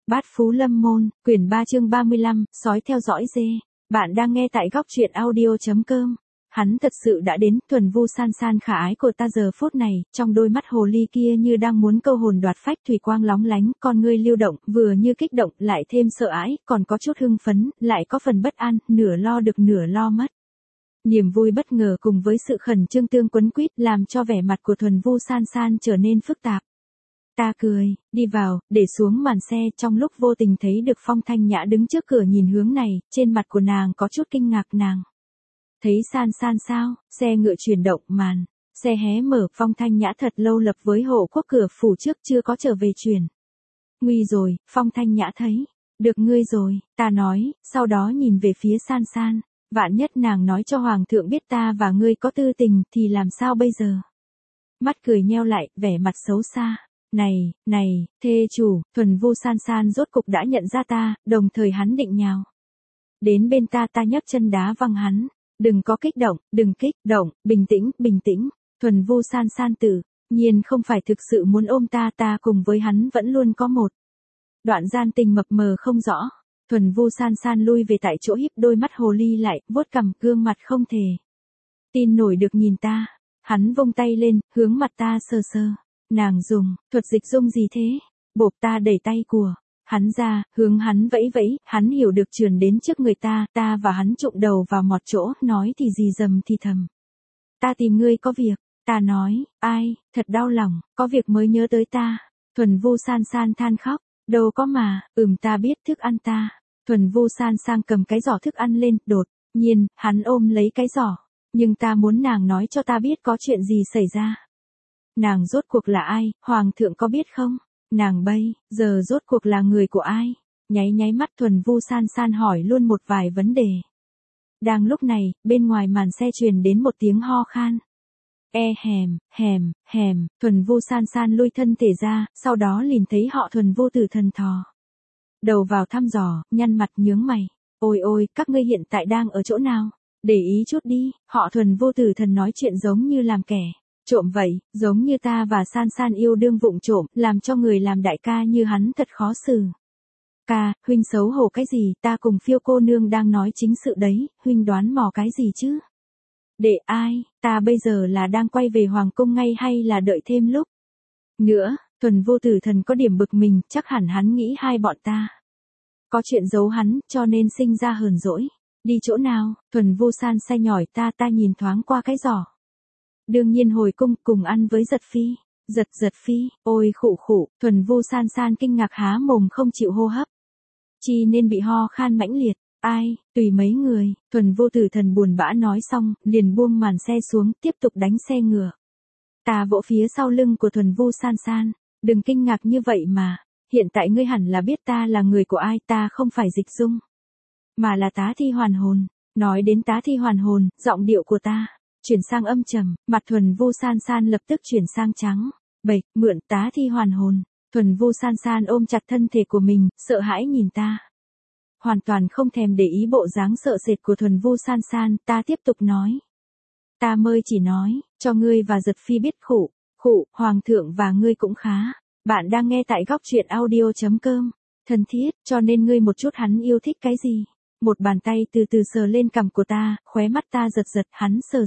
Bát Phú Lâm Môn, quyển 3 chương 35, sói theo dõi dê. Bạn đang nghe tại góc truyện audio.com. Hắn thật sự đã đến, Thuần Vu San San khả ái của ta giờ phút này, trong đôi mắt hồ ly kia như đang muốn câu hồn đoạt phách, thủy quang lóng lánh, con ngươi lưu động, vừa như kích động, lại thêm sợ ái, còn có chút hưng phấn, lại có phần bất an, nửa lo được nửa lo mất. Niềm vui bất ngờ cùng với sự khẩn trương tương quấn quýt làm cho vẻ mặt của Thuần Vu San San trở nên phức tạp. Ta cười, đi vào, để xuống màn xe, trong lúc vô tình thấy được Phong Thanh Nhã đứng trước cửa nhìn hướng này, trên mặt của nàng có chút kinh ngạc nàng. Thấy San San sao, xe ngựa chuyển động màn, xe hé mở, Phong Thanh Nhã thật lâu lập với hộ quốc cửa phủ trước chưa có trở về chuyển. Nguy rồi, Phong Thanh Nhã thấy, được ngươi rồi, ta nói, sau đó nhìn về phía San San, vạn nhất nàng nói cho Hoàng thượng biết ta và ngươi có tư tình thì làm sao bây giờ? Mắt cười nheo lại, vẻ mặt xấu xa. Này, thê chủ, Thuần Vu San San rốt cục đã nhận ra ta, đồng thời hắn định nhào đến bên ta nhấc chân đá văng hắn. Đừng có kích động, đừng kích động, bình tĩnh, Thuần Vu San San tự nhiên không phải thực sự muốn ôm ta cùng với hắn vẫn luôn có một đoạn gian tình mập mờ không rõ. Thuần Vu San San lui về tại chỗ, híp đôi mắt hồ ly lại, vuốt cằm, gương mặt không thể tin nổi được nhìn ta. Hắn vung tay lên, hướng mặt ta sờ. Nàng dùng thuật dịch dung gì thế? Bộp, ta đẩy tay của hắn ra, hướng hắn vẫy, hắn hiểu được trườn đến trước người ta và hắn trụng đầu vào một chỗ, nói thì gì dầm thì thầm. Ta tìm ngươi có việc, ta nói, ai, thật đau lòng, có việc mới nhớ tới ta. Thuần Vu San San than khóc, đâu có mà, ta biết thức ăn ta. Thuần Vu San San cầm cái giỏ thức ăn lên, đột nhiên, hắn ôm lấy cái giỏ, nhưng ta muốn nàng nói cho ta biết có chuyện gì xảy ra. Nàng rốt cuộc là ai, Hoàng thượng có biết không? Nàng bây giờ rốt cuộc là người của ai? Nháy mắt, Thuần Vu San San hỏi luôn một vài vấn đề. Đang lúc này, bên ngoài màn xe truyền đến một tiếng ho khan. Thuần Vu San San lui thân thể ra, sau đó liền thấy họ Thuần Vu Tử Thần thò đầu vào thăm dò, nhăn mặt nhướng mày. Ôi, các ngươi hiện tại đang ở chỗ nào? Để ý chút đi, họ Thuần Vu Tử Thần nói chuyện giống như làm kẻ trộm vậy, giống như ta và San San yêu đương vụng trộm, làm cho người làm đại ca như hắn thật khó xử. Ca, huynh xấu hổ cái gì, ta cùng Phiêu cô nương đang nói chính sự đấy, huynh đoán mò cái gì chứ? Để ai, ta bây giờ là đang quay về Hoàng cung ngay hay là đợi thêm lúc nữa? Thuần Vu Tử Thần có điểm bực mình, chắc hẳn hắn nghĩ hai bọn ta có chuyện giấu hắn, cho nên sinh ra hờn dỗi. Đi chỗ nào? Thuần Vu San say nhỏi ta nhìn thoáng qua cái giỏ. Đương nhiên hồi cung cùng ăn với Giật Phi. Giật Phi, ôi khụ, Thuần Vu San San kinh ngạc há mồm không chịu hô hấp. Chi nên bị ho khan mãnh liệt. Ai, tùy mấy người, Thuần Vu Tử Thần buồn bã nói xong, liền buông màn xe xuống, tiếp tục đánh xe ngựa. Ta vỗ phía sau lưng của Thuần Vu San San, đừng kinh ngạc như vậy mà, hiện tại ngươi hẳn là biết ta là người của ai, ta không phải dịch dung, mà là Tá Thi Hoàn Hồn. Nói đến Tá Thi Hoàn Hồn, giọng điệu của ta chuyển sang âm trầm, mặt Thuần Vu San San lập tức chuyển sang trắng bệch. Mượn Tá Thi Hoàn Hồn? Thuần Vu San San ôm chặt thân thể của mình, sợ hãi nhìn ta. Hoàn toàn không thèm để ý bộ dáng sợ sệt của Thuần Vu San San, ta tiếp tục nói. Ta mới chỉ nói, cho ngươi và Giật Phi biết khụ, Hoàng thượng và ngươi cũng khá. Bạn đang nghe tại góc truyện audio.com. Thân thiết, cho nên ngươi một chút hắn yêu thích cái gì? Một bàn tay từ từ sờ lên cằm của ta, khóe mắt ta giật, hắn sờ.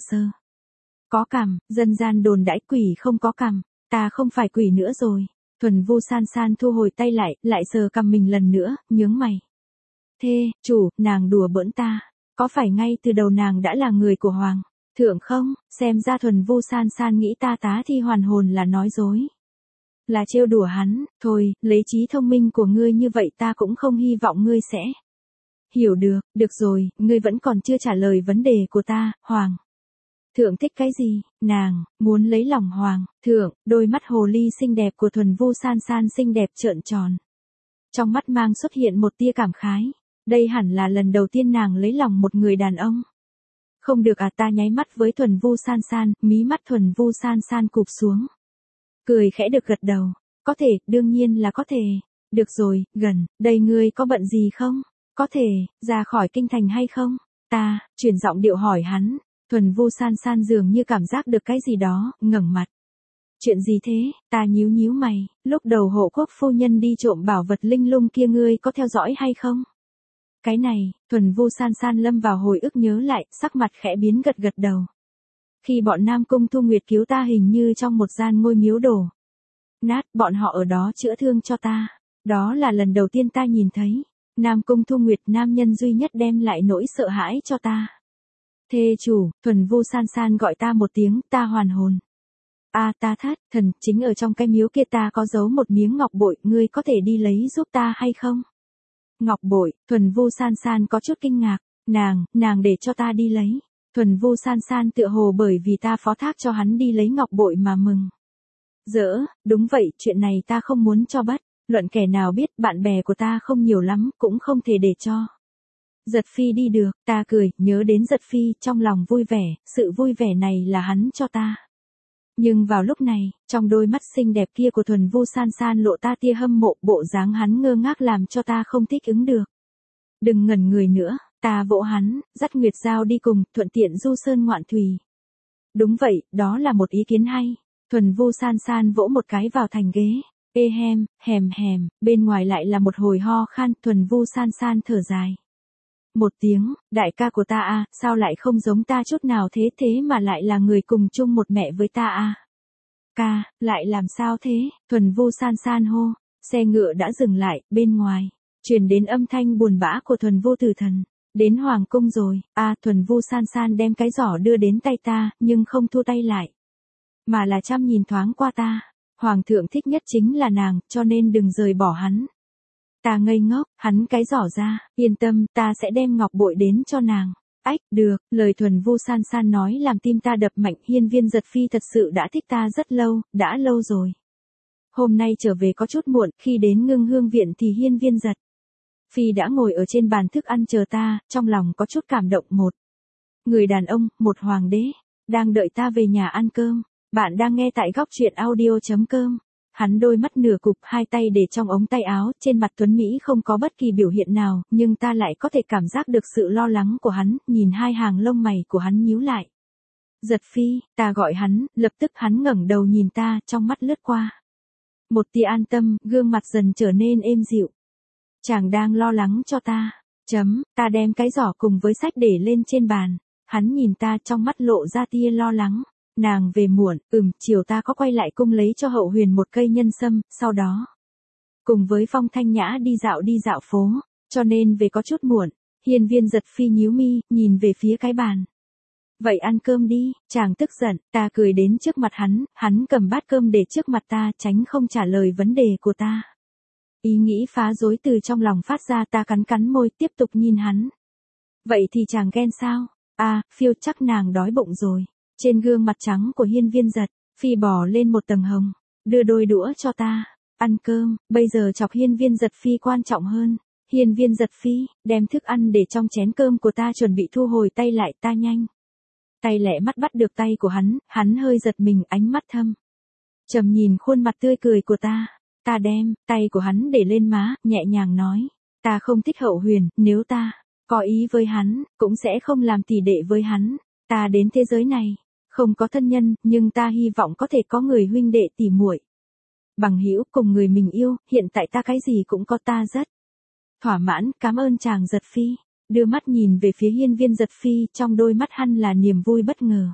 Có cằm, dân gian đồn đãi quỷ không có cằm, ta không phải quỷ nữa rồi. Thuần Vu San San thu hồi tay lại sờ cằm mình lần nữa, nhướng mày. Thê chủ, nàng đùa bỡn ta, có phải ngay từ đầu nàng đã là người của Hoàng thượng không? Xem ra Thuần Vu San San nghĩ ta Tá Thi Hoàn Hồn là nói dối, là trêu đùa hắn. Thôi, lấy trí thông minh của ngươi như vậy ta cũng không hy vọng ngươi sẽ hiểu được. Được rồi, ngươi vẫn còn chưa trả lời vấn đề của ta. Hoàng thượng thích cái gì? Nàng muốn lấy lòng Hoàng thượng. Đôi mắt hồ ly xinh đẹp của Thuần Vu San San xinh đẹp trợn tròn, trong mắt mang xuất hiện một tia cảm khái. Đây hẳn là lần đầu tiên nàng lấy lòng một người đàn ông. Không được à? Ta nháy mắt với Thuần Vu San San, mí mắt Thuần Vu San San cụp xuống, cười khẽ được gật đầu. Có thể, đương nhiên là có thể. Được rồi, gần đây ngươi có bận gì không? Có thể ra khỏi kinh thành hay không? Ta chuyển giọng điệu hỏi hắn. Thuần Vu San San dường như cảm giác được cái gì đó, ngẩng mặt Chuyện gì thế? Ta nhíu nhíu mày, lúc đầu hộ quốc phu nhân đi trộm bảo vật linh lung kia ngươi có theo dõi hay không? Cái này, Thuần Vu San San lâm vào hồi ức nhớ lại, sắc mặt khẽ biến gật gật đầu. Khi bọn Nam Cung Thu Nguyệt cứu ta hình như trong một gian ngôi miếu đổ nát, bọn họ ở đó chữa thương cho ta. Đó là lần đầu tiên ta nhìn thấy Nam Cung Thu Nguyệt, nam nhân duy nhất đem lại nỗi sợ hãi cho ta. Thê chủ, Thuần Vu San San gọi ta một tiếng, ta hoàn hồn. Ta thất thần, chính ở trong cái miếu kia ta có giấu một miếng ngọc bội, ngươi có thể đi lấy giúp ta hay không? Ngọc bội, Thuần Vu San San có chút kinh ngạc, nàng để cho ta đi lấy. Thuần Vu San San tựa hồ bởi vì ta phó thác cho hắn đi lấy ngọc bội mà mừng. Đúng vậy, chuyện này ta không muốn cho bất luận kẻ nào biết, bạn bè của ta không nhiều lắm, cũng không thể để cho Giật Phi đi được. Ta cười, nhớ đến Giật Phi, trong lòng vui vẻ, sự vui vẻ này là hắn cho ta. Nhưng vào lúc này, trong đôi mắt xinh đẹp kia của Thuần Vu San San lộ ta tia hâm mộ, bộ dáng hắn ngơ ngác làm cho ta không thích ứng được. Đừng ngẩn người nữa, ta vỗ hắn, dắt Nguyệt Giao đi cùng, thuận tiện du sơn ngoạn thủy. Đúng vậy, đó là một ý kiến hay. Thuần Vu San San vỗ một cái vào thành ghế. Hèm, bên ngoài lại là một hồi ho khan, Thuần Vu San San thở dài. Một tiếng, đại ca của ta sao lại không giống ta chút nào thế mà lại là người cùng chung một mẹ với ta Ca, lại làm sao thế? Thuần Vu San San hô. Xe ngựa đã dừng lại, bên ngoài truyền đến âm thanh buồn bã của Thuần Vu Tử Thần. Đến hoàng cung rồi. Thuần Vu San San đem cái giỏ đưa đến tay ta, nhưng không thu tay lại, mà là chăm nhìn thoáng qua ta. Hoàng thượng thích nhất chính là nàng, cho nên đừng rời bỏ hắn. Ta ngây ngốc, hắn cái giỏ ra, yên tâm, ta sẽ đem ngọc bội đến cho nàng. Được, lời Thuần Vu San San nói làm tim ta đập mạnh, Hiên Viên Giật Phi thật sự đã thích ta rất lâu, đã lâu rồi. Hôm nay trở về có chút muộn, khi đến Ngưng Hương viện thì Hiên Viên Giật Phi đã ngồi ở trên bàn thức ăn chờ ta, trong lòng có chút cảm động. Một người đàn ông, một hoàng đế, đang đợi ta về nhà ăn cơm. Bạn đang nghe tại góc truyện audio.com. Hắn đôi mắt nửa cụp, hai tay để trong ống tay áo, trên mặt tuấn Mỹ không có bất kỳ biểu hiện nào, nhưng ta lại có thể cảm giác được sự lo lắng của hắn, nhìn hai hàng lông mày của hắn nhíu lại. Giật Phi, ta gọi hắn, lập tức hắn ngẩng đầu nhìn ta, trong mắt lướt qua một tia an tâm, gương mặt dần trở nên êm dịu. Chàng đang lo lắng cho ta. Ta đem cái giỏ cùng với sách để lên trên bàn. Hắn nhìn ta, trong mắt lộ ra tia lo lắng. Nàng về muộn, chiều ta có quay lại cung lấy cho Hậu Huyền một cây nhân sâm, sau đó cùng với Phong Thanh Nhã đi dạo phố, cho nên về có chút muộn. Hiên Viên Giật Phi nhíu mi, nhìn về phía cái bàn. Vậy ăn cơm đi, chàng tức giận, ta cười đến trước mặt hắn cầm bát cơm để trước mặt ta, tránh không trả lời vấn đề của ta. Ý nghĩ phá rối từ trong lòng phát ra, ta cắn môi, tiếp tục nhìn hắn. Vậy thì chàng ghen sao? Phiêu, chắc nàng đói bụng rồi. Trên gương mặt trắng của Hiên Viên Giật Phi bò lên một tầng hồng, đưa đôi đũa cho ta. Ăn cơm, bây giờ chọc Hiên Viên Giật Phi quan trọng hơn. Hiên Viên Giật Phi, đem thức ăn để trong chén cơm của ta, chuẩn bị thu hồi tay lại, ta nhanh tay lẹ mắt bắt được tay của hắn hơi giật mình, ánh mắt thâm trầm nhìn khuôn mặt tươi cười của ta. Ta đem tay của hắn để lên má, nhẹ nhàng nói, ta không thích Hậu Huyền, nếu ta có ý với hắn, cũng sẽ không làm tỷ đệ với hắn. Ta đến thế giới này không có thân nhân, nhưng ta hy vọng có thể có người huynh đệ tỉ muội, bằng hữu cùng người mình yêu, hiện tại ta cái gì cũng có, ta rất thỏa mãn, cảm ơn chàng Giật Phi. Đưa mắt nhìn về phía Hiên Viên Giật Phi, trong đôi mắt hắn là niềm vui bất ngờ.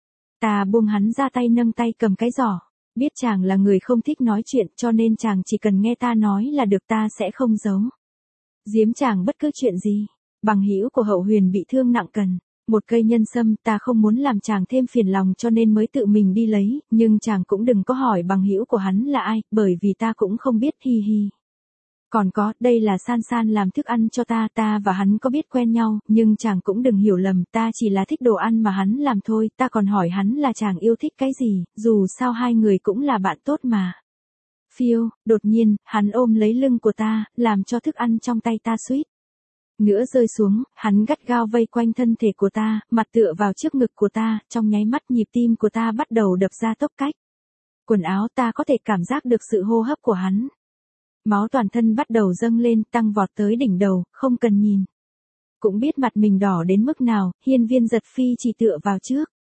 Ta buông hắn ra, tay nâng tay cầm cái giỏ. Biết chàng là người không thích nói chuyện, cho nên chàng chỉ cần nghe ta nói là được, ta sẽ không giấu giếm chàng bất cứ chuyện gì. Bằng hữu của Hậu Huyền bị thương nặng cần một cây nhân sâm, ta không muốn làm chàng thêm phiền lòng cho nên mới tự mình đi lấy, nhưng chàng cũng đừng có hỏi bằng hữu của hắn là ai, bởi vì ta cũng không biết, hi hi. Còn có, đây là San San làm thức ăn cho ta và hắn có biết quen nhau, nhưng chàng cũng đừng hiểu lầm, ta chỉ là thích đồ ăn mà hắn làm thôi, ta còn hỏi hắn là chàng yêu thích cái gì, dù sao hai người cũng là bạn tốt mà. Phiêu, đột nhiên, hắn ôm lấy lưng của ta, làm cho thức ăn trong tay ta suýt nữa rơi xuống, hắn gắt gao vây quanh thân thể của ta, mặt tựa vào trước ngực của ta, trong nháy mắt nhịp tim của ta bắt đầu đập ra tốc cách. Quần áo ta có thể cảm giác được sự hô hấp của hắn. Máu toàn thân bắt đầu dâng lên, tăng vọt tới đỉnh đầu, không cần nhìn cũng biết mặt mình đỏ đến mức nào. Hiên Viên Giật Phi chỉ tựa vào trước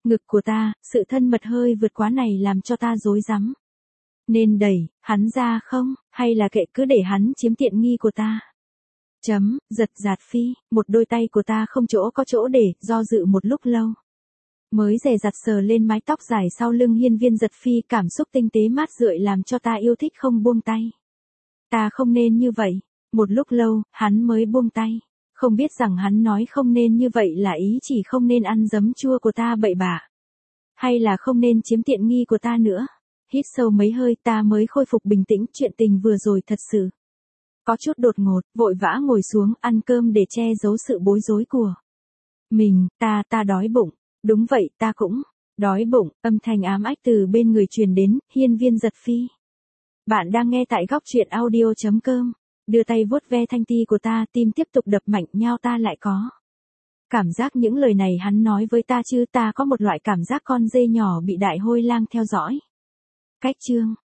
Ngực của ta, sự thân mật hơi vượt quá này làm cho ta rối rắm. Nên đẩy hắn ra không, hay là kệ cứ để hắn chiếm tiện nghi của ta? Giật giạt phi, một đôi tay của ta không chỗ có chỗ để, do dự một lúc lâu. Mới dè dặt sờ lên mái tóc dài sau lưng hiên viên giật phi, cảm xúc tinh tế mát rượi làm cho ta yêu thích không buông tay. Ta không nên như vậy. Một lúc lâu, hắn mới buông tay. Không biết rằng hắn nói không nên như vậy là ý chỉ không nên ăn giấm chua của ta bậy bạ. Hay là không nên chiếm tiện nghi của ta nữa. Hít sâu mấy hơi ta mới khôi phục bình tĩnh, chuyện tình vừa rồi thật sự có chút đột ngột, vội vã ngồi xuống ăn cơm để che giấu sự bối rối của mình. Ta đói bụng. Đúng vậy, ta cũng đói bụng. Âm thanh ám ách từ bên người truyền đến, hiên viên giật phi. Bạn đang nghe tại góc truyện audio.com. Đưa tay vuốt ve thanh ti của ta, tim tiếp tục đập mạnh nhao, ta lại có cảm giác những lời này hắn nói với ta chứ, ta có một loại cảm giác con dê nhỏ bị đại hôi lang theo dõi. Cách chương